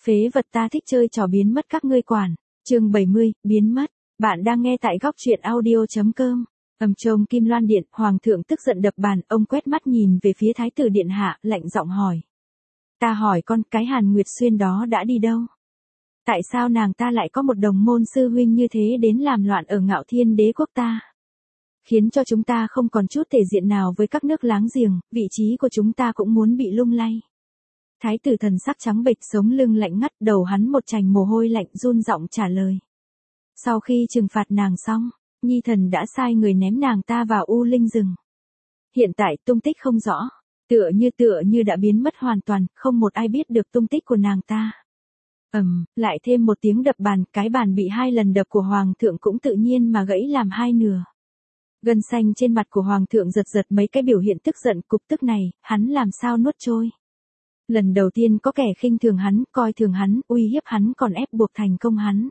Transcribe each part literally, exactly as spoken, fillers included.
Phế vật ta thích chơi trò biến mất các ngươi quản. Chương bảy mươi, biến mất. Bạn đang nghe tại góc truyện audio chấm com. Ầm trông Kim Loan Điện, Hoàng thượng tức giận đập bàn, ông quét mắt nhìn về phía Thái tử Điện Hạ, lạnh giọng hỏi. Ta hỏi con, cái Hàn Nguyệt Xuyên đó đã đi đâu? Tại sao nàng ta lại có một đồng môn sư huynh như thế đến làm loạn ở Ngạo Thiên Đế quốc ta? Khiến cho chúng ta không còn chút thể diện nào với các nước láng giềng, vị trí của chúng ta cũng muốn bị lung lay. Thái tử thần sắc trắng bệch, sống lưng lạnh ngắt, đầu hắn một trành mồ hôi lạnh, run giọng trả lời. Sau khi trừng phạt nàng xong, Nhi thần đã sai người ném nàng ta vào U Linh rừng. Hiện tại tung tích không rõ, tựa như tựa như đã biến mất hoàn toàn, không một ai biết được tung tích của nàng ta. Ầm, lại thêm một tiếng đập bàn, cái bàn bị hai lần đập của Hoàng thượng cũng tự nhiên mà gãy làm hai nửa. Gân xanh trên mặt của Hoàng thượng giật giật, mấy cái biểu hiện tức giận cục tức này, hắn làm sao nuốt trôi. Lần đầu tiên có kẻ khinh thường hắn, coi thường hắn, uy hiếp hắn còn ép buộc thành công hắn.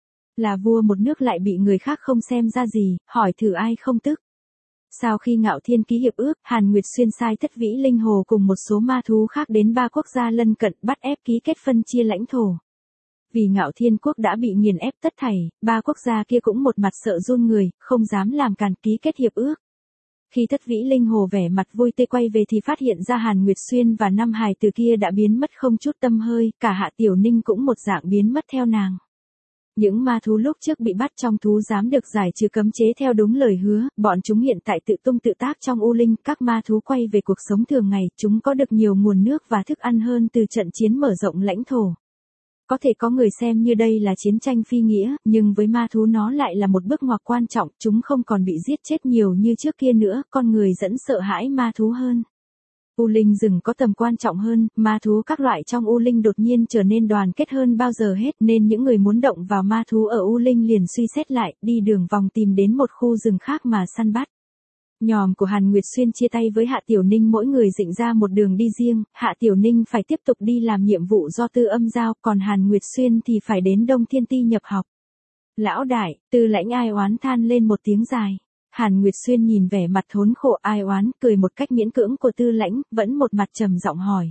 Là vua một nước lại bị người khác không xem ra gì, hỏi thử ai không tức. Sau khi Ngạo Thiên ký hiệp ước, Hàn Nguyệt Xuyên sai Thất Vĩ Linh Hồ cùng một số ma thú khác đến ba quốc gia lân cận bắt ép ký kết phân chia lãnh thổ. Vì Ngạo Thiên quốc đã bị nghiền ép tất thảy, ba quốc gia kia cũng một mặt sợ run người, không dám làm càn ký kết hiệp ước. Khi Thất Vĩ Linh Hồ vẻ mặt vui tươi quay về thì phát hiện ra Hàn Nguyệt Xuyên và năm hài từ kia đã biến mất không chút tăm hơi, cả Hạ Tiểu Ninh cũng một dạng biến mất theo nàng. Những ma thú lúc trước bị bắt trong thú giám được giải trừ cấm chế theo đúng lời hứa, bọn chúng hiện tại tự tung tự tác trong U Linh, các ma thú quay về cuộc sống thường ngày, chúng có được nhiều nguồn nước và thức ăn hơn từ trận chiến mở rộng lãnh thổ. Có thể có người xem như đây là chiến tranh phi nghĩa, nhưng với ma thú nó lại là một bước ngoặt quan trọng, chúng không còn bị giết chết nhiều như trước kia nữa, con người dẫn sợ hãi ma thú hơn. U Linh rừng có tầm quan trọng hơn, ma thú các loại trong U Linh đột nhiên trở nên đoàn kết hơn bao giờ hết, nên những người muốn động vào ma thú ở U Linh liền suy xét lại, đi đường vòng tìm đến một khu rừng khác mà săn bắt. Nhòm của Hàn Nguyệt Xuyên chia tay với Hạ Tiểu Ninh, mỗi người rịnh ra một đường đi riêng, Hạ Tiểu Ninh phải tiếp tục đi làm nhiệm vụ do Tư Âm giao, còn Hàn Nguyệt Xuyên thì phải đến Đông Thiên Ti nhập học. Lão đại, Tư Lãnh ai oán than lên một tiếng dài. Hàn Nguyệt Xuyên nhìn vẻ mặt thốn khổ ai oán, cười một cách miễn cưỡng của Tư Lãnh, vẫn một mặt trầm giọng hỏi.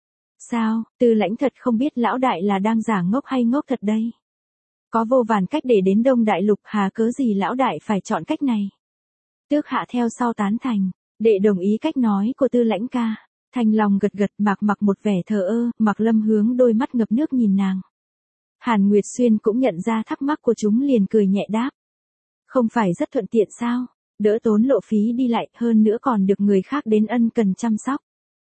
Sao, Tư Lãnh thật không biết lão đại là đang giả ngốc hay ngốc thật đây? Có vô vàn cách để đến Đông Đại Lục, hà cớ gì lão đại phải chọn cách này? Tước Hạ theo sau tán thành, đệ đồng ý cách nói của Tư Lãnh ca. Thanh Long gật gật, Mạc Mặc một vẻ thờ ơ, Mạc Lâm hướng đôi mắt ngập nước nhìn nàng. Hàn Nguyệt Xuyên cũng nhận ra thắc mắc của chúng liền cười nhẹ đáp. Không phải rất thuận tiện sao, đỡ tốn lộ phí đi lại, hơn nữa còn được người khác đến ân cần chăm sóc.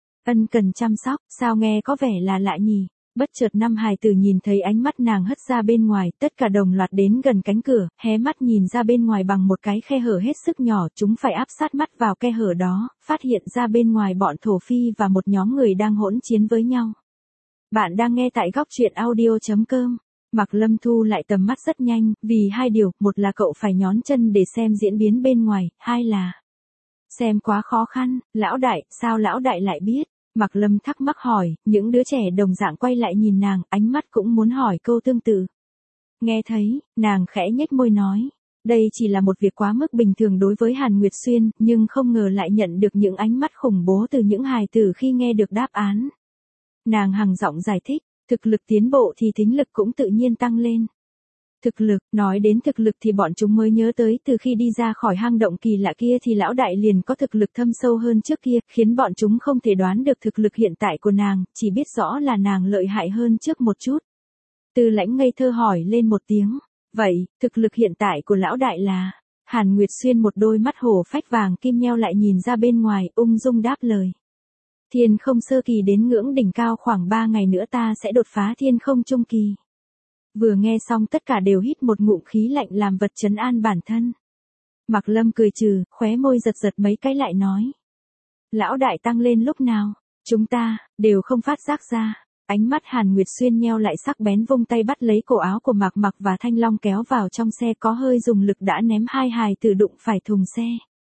Ân cần chăm sóc, sao nghe có vẻ là lạ nhỉ? Bất chợt năm hài tử nhìn thấy ánh mắt nàng hất ra bên ngoài, tất cả đồng loạt đến gần cánh cửa, hé mắt nhìn ra bên ngoài bằng một cái khe hở hết sức nhỏ, chúng phải áp sát mắt vào khe hở đó, phát hiện ra bên ngoài bọn thổ phi và một nhóm người đang hỗn chiến với nhau. Bạn đang nghe tại góc truyện audio chấm com. Mạc Lâm thu lại tầm mắt rất nhanh, vì hai điều, một là cậu phải nhón chân để xem diễn biến bên ngoài, hai là xem quá khó khăn. Lão đại, sao lão đại lại biết? Mạc Lâm thắc mắc hỏi, những đứa trẻ đồng dạng quay lại nhìn nàng, ánh mắt cũng muốn hỏi câu tương tự. Nghe thấy, nàng khẽ nhếch môi nói, đây chỉ là một việc quá mức bình thường đối với Hàn Nguyệt Xuyên, nhưng không ngờ lại nhận được những ánh mắt khủng bố từ những hài tử khi nghe được đáp án. Nàng hằng giọng giải thích, thực lực tiến bộ thì thính lực cũng tự nhiên tăng lên. Thực lực, nói đến thực lực thì bọn chúng mới nhớ tới từ khi đi ra khỏi hang động kỳ lạ kia thì lão đại liền có thực lực thâm sâu hơn trước kia, khiến bọn chúng không thể đoán được thực lực hiện tại của nàng, chỉ biết rõ là nàng lợi hại hơn trước một chút. Tư Lãnh ngây thơ hỏi lên một tiếng, vậy, thực lực hiện tại của lão đại là? Hàn Nguyệt Xuyên một đôi mắt hổ phách vàng kim nheo lại nhìn ra bên ngoài, ung dung đáp lời. Thiên không sơ kỳ đến ngưỡng đỉnh cao, khoảng ba ngày nữa ta sẽ đột phá thiên không trung kỳ. Vừa nghe xong tất cả đều hít một ngụm khí lạnh làm vật trấn an bản thân. Mạc Lâm cười trừ, khóe môi giật giật mấy cái lại nói. Lão đại tăng lên lúc nào, chúng ta, đều không phát giác ra. Ánh mắt Hàn Nguyệt Xuyên nheo lại sắc bén, vung tay bắt lấy cổ áo của Mạc Mặc và Thanh Long kéo vào trong xe, có hơi dùng lực đã ném hai hài tử đụng phải thùng xe.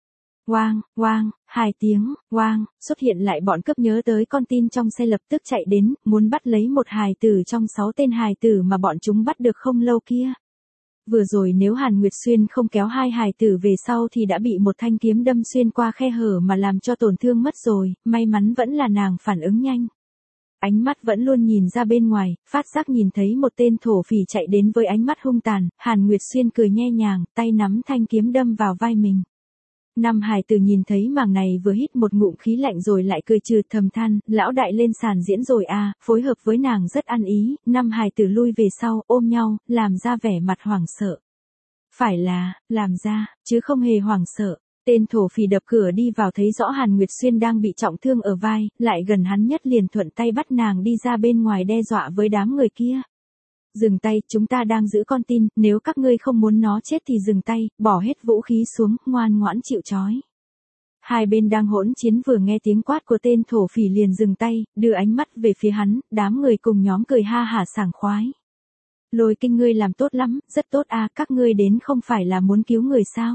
Oang, oang, hai tiếng, oang, xuất hiện lại bọn cướp nhớ tới con tin trong xe lập tức chạy đến, muốn bắt lấy một hài tử trong sáu tên hài tử mà bọn chúng bắt được không lâu kia. Vừa rồi nếu Hàn Nguyệt Xuyên không kéo hai hài tử về sau thì đã bị một thanh kiếm đâm xuyên qua khe hở mà làm cho tổn thương mất rồi, may mắn vẫn là nàng phản ứng nhanh. Ánh mắt vẫn luôn nhìn ra bên ngoài, phát giác nhìn thấy một tên thổ phỉ chạy đến với ánh mắt hung tàn, Hàn Nguyệt Xuyên cười nhẹ nhàng, tay nắm thanh kiếm đâm vào vai mình. Năm hài tử nhìn thấy màn này vừa hít một ngụm khí lạnh rồi lại cười trừ thầm than, lão đại lên sàn diễn rồi à, phối hợp với nàng rất ăn ý, năm hài tử lui về sau, ôm nhau, làm ra vẻ mặt hoảng sợ. Phải là, làm ra, chứ không hề hoảng sợ. Tên thổ phỉ đập cửa đi vào thấy rõ Hàn Nguyệt Xuyên đang bị trọng thương ở vai, lại gần hắn nhất liền thuận tay bắt nàng đi ra bên ngoài đe dọa với đám người kia. Dừng tay, chúng ta đang giữ con tin, nếu các ngươi không muốn nó chết thì dừng tay, bỏ hết vũ khí xuống, ngoan ngoãn chịu trói. Hai bên đang hỗn chiến vừa nghe tiếng quát của tên thổ phỉ liền dừng tay, đưa ánh mắt về phía hắn, đám người cùng nhóm cười ha hả sảng khoái. Lôi Kinh ngươi làm tốt lắm, rất tốt à, các ngươi đến không phải là muốn cứu người sao?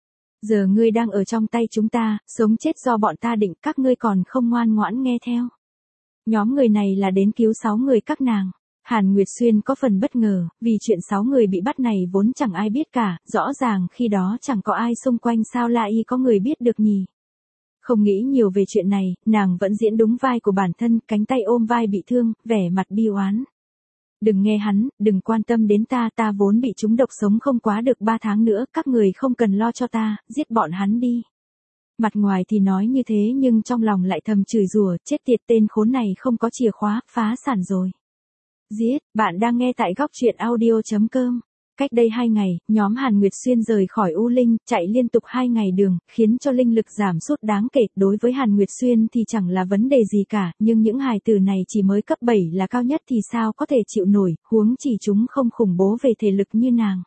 Giờ ngươi đang ở trong tay chúng ta, sống chết do bọn ta định, các ngươi còn không ngoan ngoãn nghe theo. Nhóm người này là đến cứu sáu người các nàng. Hàn Nguyệt Xuyên có phần bất ngờ, vì chuyện sáu người bị bắt này vốn chẳng ai biết cả, rõ ràng khi đó chẳng có ai xung quanh sao lại có người biết được nhỉ. Không nghĩ nhiều về chuyện này, nàng vẫn diễn đúng vai của bản thân, cánh tay ôm vai bị thương, vẻ mặt bi oán. Đừng nghe hắn, đừng quan tâm đến ta, ta vốn bị trúng độc sống không quá được ba tháng nữa, các người không cần lo cho ta, giết bọn hắn đi. Mặt ngoài thì nói như thế nhưng trong lòng lại thầm chửi rủa, chết tiệt tên khốn này không có chìa khóa, phá sản rồi. Giết, bạn đang nghe tại góc truyện audio chấm com. Cách đây hai ngày, nhóm Hàn Nguyệt Xuyên rời khỏi U Linh, chạy liên tục hai ngày đường, khiến cho linh lực giảm sút đáng kể. Đối với Hàn Nguyệt Xuyên thì chẳng là vấn đề gì cả, nhưng những hài tử này chỉ mới cấp bảy là cao nhất thì sao có thể chịu nổi, huống chỉ chúng không khủng bố về thể lực như nàng.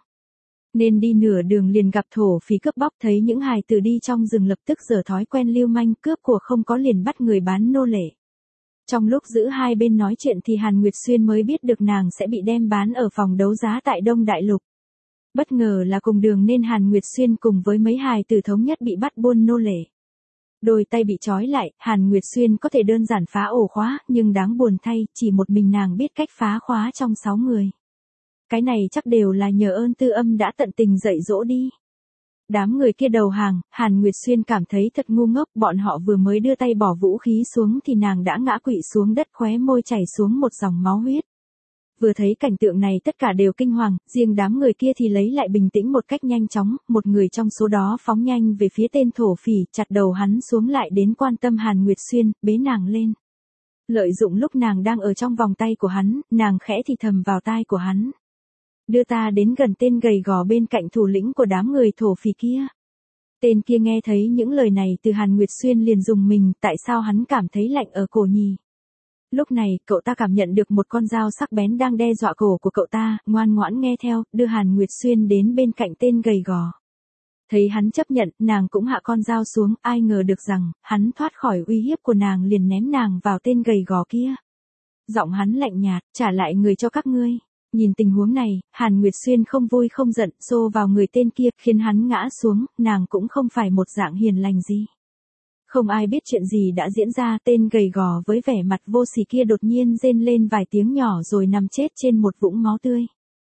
Nên đi nửa đường liền gặp thổ phỉ cướp bóc, thấy những hài tử đi trong rừng lập tức giở thói quen lưu manh, cướp của không có liền bắt người bán nô lệ. Trong lúc giữ hai bên nói chuyện thì Hàn Nguyệt Xuyên mới biết được nàng sẽ bị đem bán ở phòng đấu giá tại Đông Đại Lục. Bất ngờ là cùng đường nên Hàn Nguyệt Xuyên cùng với mấy hài tử thống nhất bị bắt buôn nô lệ. Đôi tay bị trói lại, Hàn Nguyệt Xuyên có thể đơn giản phá ổ khóa, nhưng đáng buồn thay, chỉ một mình nàng biết cách phá khóa trong sáu người. Cái này chắc đều là nhờ ơn Tư Âm đã tận tình dạy dỗ đi. Đám người kia đầu hàng, Hàn Nguyệt Xuyên cảm thấy thật ngu ngốc, bọn họ vừa mới đưa tay bỏ vũ khí xuống thì nàng đã ngã quỵ xuống đất, khóe môi chảy xuống một dòng máu huyết. Vừa thấy cảnh tượng này tất cả đều kinh hoàng, riêng đám người kia thì lấy lại bình tĩnh một cách nhanh chóng, một người trong số đó phóng nhanh về phía tên thổ phỉ, chặt đầu hắn xuống lại đến quan tâm Hàn Nguyệt Xuyên, bế nàng lên. Lợi dụng lúc nàng đang ở trong vòng tay của hắn, nàng khẽ thì thầm vào tai của hắn. Đưa ta đến gần tên gầy gò bên cạnh thủ lĩnh của đám người thổ phỉ kia. Tên kia nghe thấy những lời này từ Hàn Nguyệt Xuyên liền rùng mình, tại sao hắn cảm thấy lạnh ở cổ nhỉ? Lúc này, cậu ta cảm nhận được một con dao sắc bén đang đe dọa cổ của cậu ta, ngoan ngoãn nghe theo, đưa Hàn Nguyệt Xuyên đến bên cạnh tên gầy gò. Thấy hắn chấp nhận, nàng cũng hạ con dao xuống, ai ngờ được rằng, hắn thoát khỏi uy hiếp của nàng liền ném nàng vào tên gầy gò kia. Giọng hắn lạnh nhạt, trả lại người cho các ngươi. Nhìn tình huống này, Hàn Nguyệt Xuyên không vui không giận, xô vào người tên kia, khiến hắn ngã xuống, nàng cũng không phải một dạng hiền lành gì. Không ai biết chuyện gì đã diễn ra, tên gầy gò với vẻ mặt vô sỉ kia đột nhiên rên lên vài tiếng nhỏ rồi nằm chết trên một vũng máu tươi.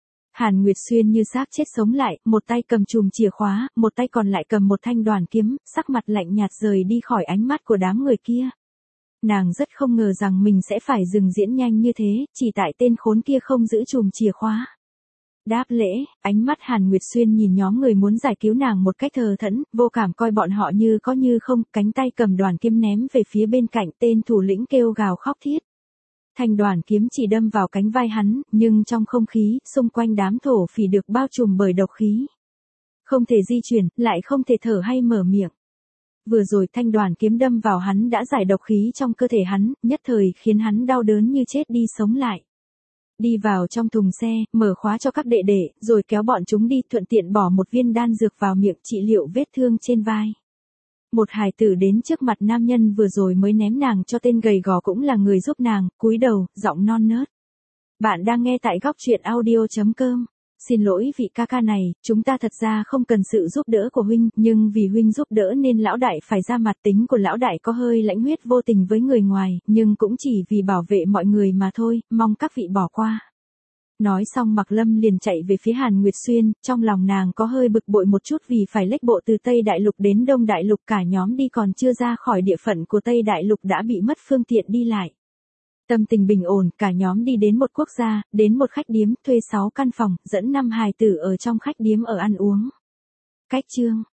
Hàn Nguyệt Xuyên như xác chết sống lại, một tay cầm chùm chìa khóa, một tay còn lại cầm một thanh đoàn kiếm, sắc mặt lạnh nhạt rời đi khỏi ánh mắt của đám người kia. Nàng rất không ngờ rằng mình sẽ phải dừng diễn nhanh như thế, chỉ tại tên khốn kia không giữ chùm chìa khóa. Đáp lễ, ánh mắt Hàn Nguyệt Xuyên nhìn nhóm người muốn giải cứu nàng một cách thờ thẫn, vô cảm coi bọn họ như có như không, cánh tay cầm đoàn kiếm ném về phía bên cạnh, tên thủ lĩnh kêu gào khóc thiết. Thanh đoàn kiếm chỉ đâm vào cánh vai hắn, nhưng trong không khí, xung quanh đám thổ phỉ được bao trùm bởi độc khí. Không thể di chuyển, lại không thể thở hay mở miệng. Vừa rồi thanh đoàn kiếm đâm vào hắn đã giải độc khí trong cơ thể hắn, nhất thời khiến hắn đau đớn như chết đi sống lại. Đi vào trong thùng xe, mở khóa cho các đệ đệ, rồi kéo bọn chúng đi, thuận tiện bỏ một viên đan dược vào miệng trị liệu vết thương trên vai. Một hài tử đến trước mặt nam nhân vừa rồi mới ném nàng cho tên gầy gò cũng là người giúp nàng, cúi đầu, giọng non nớt. Bạn đang nghe tại góc truyện audio chấm com. Xin lỗi vị ca ca này, chúng ta thật ra không cần sự giúp đỡ của huynh, nhưng vì huynh giúp đỡ nên lão đại phải ra mặt. Tính của lão đại có hơi lãnh huyết vô tình với người ngoài, nhưng cũng chỉ vì bảo vệ mọi người mà thôi, mong các vị bỏ qua. Nói xong Mạc Lâm liền chạy về phía Hàn Nguyệt Xuyên, trong lòng nàng có hơi bực bội một chút vì phải lách bộ từ Tây Đại Lục đến Đông Đại Lục, cả nhóm đi còn chưa ra khỏi địa phận của Tây Đại Lục đã bị mất phương tiện đi lại. Tâm tình bình ổn, cả nhóm đi đến một quốc gia, đến một khách điếm, thuê sáu căn phòng, dẫn năm hài tử ở trong khách điếm ở ăn uống. Cách chương